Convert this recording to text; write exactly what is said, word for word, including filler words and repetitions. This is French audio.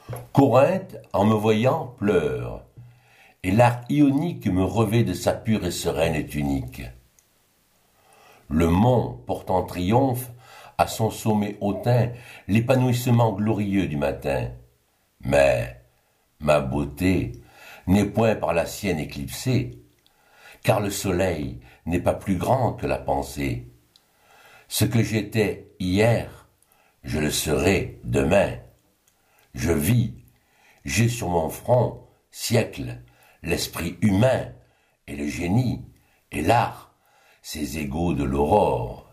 Corinthe, en me voyant, pleure, et l'art ionique me revêt de sa pure et sereine tunique. Le mont porte en triomphe à son sommet hautain l'épanouissement glorieux du matin. Mais ma beauté n'est point par la sienne éclipsée, car le soleil n'est pas plus grand que la pensée. Ce que j'étais hier, je le serai demain. Je vis, j'ai sur mon front, siècle, l'esprit humain, et le génie, et l'art, ces égaux de l'aurore.